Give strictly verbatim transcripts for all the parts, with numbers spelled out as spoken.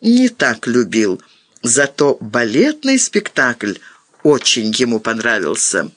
не так любил. Зато балетный спектакль очень ему понравился.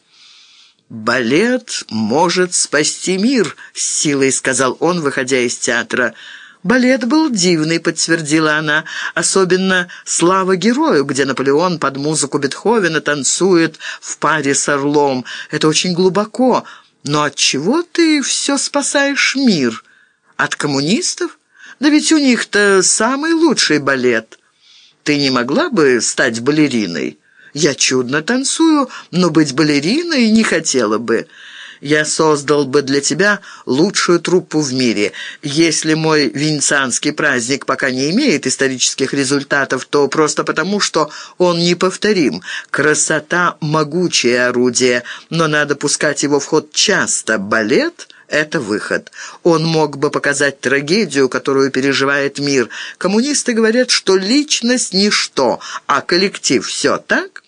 «Балет может спасти мир», — с силой сказал он, выходя из театра. «Балет был дивный», — подтвердила она, «особенно «Слава герою», где Наполеон под музыку Бетховена танцует в паре с орлом. Это очень глубоко. Но от чего ты все спасаешь мир? От коммунистов? Да ведь у них-то самый лучший балет. Ты не могла бы стать балериной? Я чудно танцую, но быть балериной не хотела бы. Я создал бы для тебя лучшую труппу в мире. Если мой венецианский праздник пока не имеет исторических результатов, то просто потому, что он неповторим. Красота — могучее орудие, но надо пускать его в ход часто. Балет — это выход. Он мог бы показать трагедию, которую переживает мир. Коммунисты говорят, что личность — ничто, а коллектив — все, так?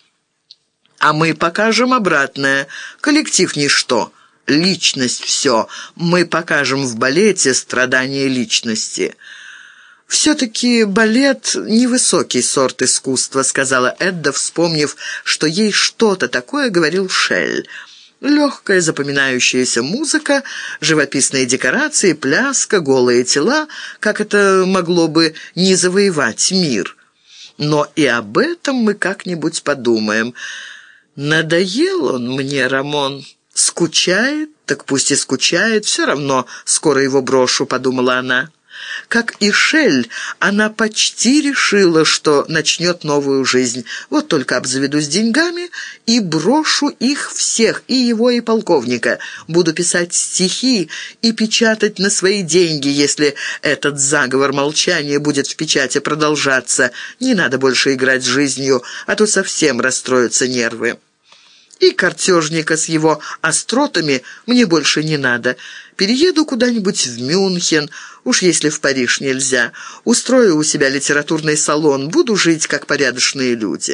А мы покажем обратное. Коллектив — ничто, личность — все. Мы покажем в балете страдания личности. «Все-таки балет — невысокий сорт искусства», — сказала Эдда, вспомнив, что ей что-то такое говорил Шель. Легкая запоминающаяся музыка, живописные декорации, пляска, голые тела, как это могло бы не завоевать мир. Но и об этом мы как-нибудь подумаем. «Надоел он мне, Рамон. Скучает? Так пусть и скучает. Все равно скоро его брошу», — подумала она. Как и Шель, она почти решила, что начнет новую жизнь. Вот только обзаведусь деньгами и брошу их всех, и его, и полковника. Буду писать стихи и печатать на свои деньги, если этот заговор молчания будет в печати продолжаться. Не надо больше играть с жизнью, а то совсем расстроятся нервы. И картежника с его остротами мне больше не надо. Перееду куда-нибудь в Мюнхен, уж если в Париж нельзя. Устрою у себя литературный салон, буду жить, как порядочные люди».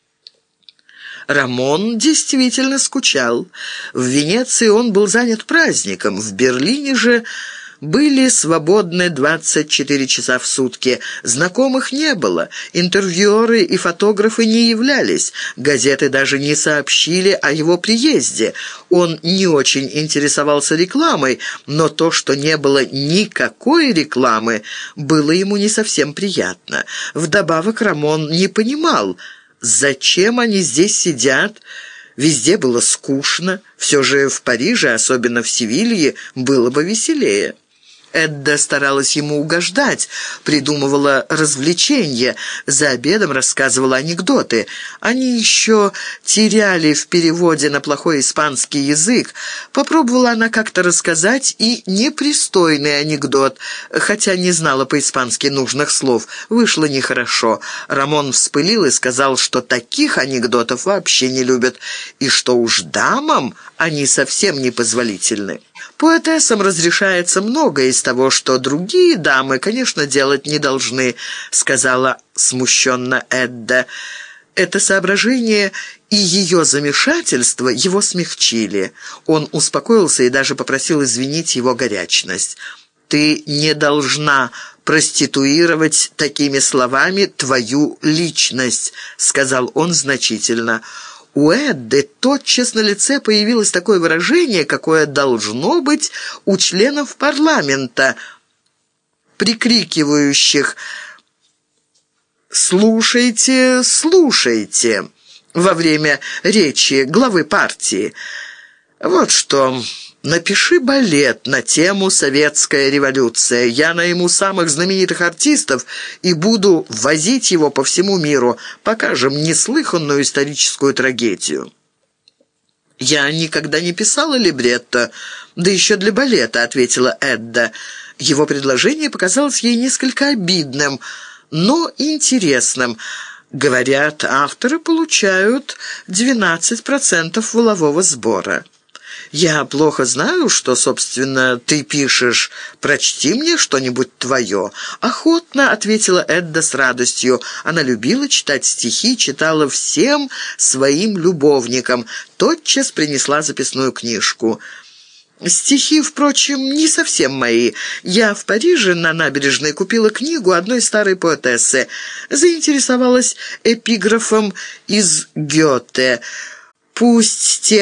Рамон действительно скучал. В Венеции он был занят праздником, в Берлине же были свободны двадцать четыре часа в сутки. Знакомых не было, интервьюеры и фотографы не являлись, газеты даже не сообщили о его приезде. Он не очень интересовался рекламой, но то, что не было никакой рекламы, было ему не совсем приятно. Вдобавок Рамон не понимал, зачем они здесь сидят. Везде было скучно, все же в Париже, особенно в Севилье, было бы веселее. Эдда старалась ему угождать, придумывала развлечения, за обедом рассказывала анекдоты. Они еще теряли в переводе на плохой испанский язык. Попробовала она как-то рассказать и непристойный анекдот, хотя не знала по-испански нужных слов. Вышло нехорошо. Рамон вспылил и сказал, что таких анекдотов вообще не любят, и что уж дамам они совсем непозволительны. «Поэтессам разрешается многое из того, что другие дамы, конечно, делать не должны», — сказала смущенно Эдда. Это соображение и ее замешательство его смягчили. Он успокоился и даже попросил извинить его горячность. «Ты не должна проституировать такими словами твою личность», — сказал он значительно. У Эдды тотчас на лице появилось такое выражение, какое должно быть у членов парламента, прикрикивающих «Слушайте, слушайте» во время речи главы партии. «Вот что, напиши балет на тему «Советская революция». Я найму самых знаменитых артистов и буду возить его по всему миру. Покажем неслыханную историческую трагедию». «Я никогда не писала либретто, да еще для балета», — ответила Эдда. Его предложение показалось ей несколько обидным, но интересным. Говорят, авторы получают двенадцать процентов волового сбора. «Я плохо знаю, что, собственно, ты пишешь. Прочти мне что-нибудь твое». «Охотно», — ответила Эдда с радостью. Она любила читать стихи, читала всем своим любовникам. Тотчас принесла записную книжку. Стихи, впрочем, не совсем мои. Я в Париже на набережной купила книгу одной старой поэтессы. Заинтересовалась эпиграфом из Гёте. «Пусть те,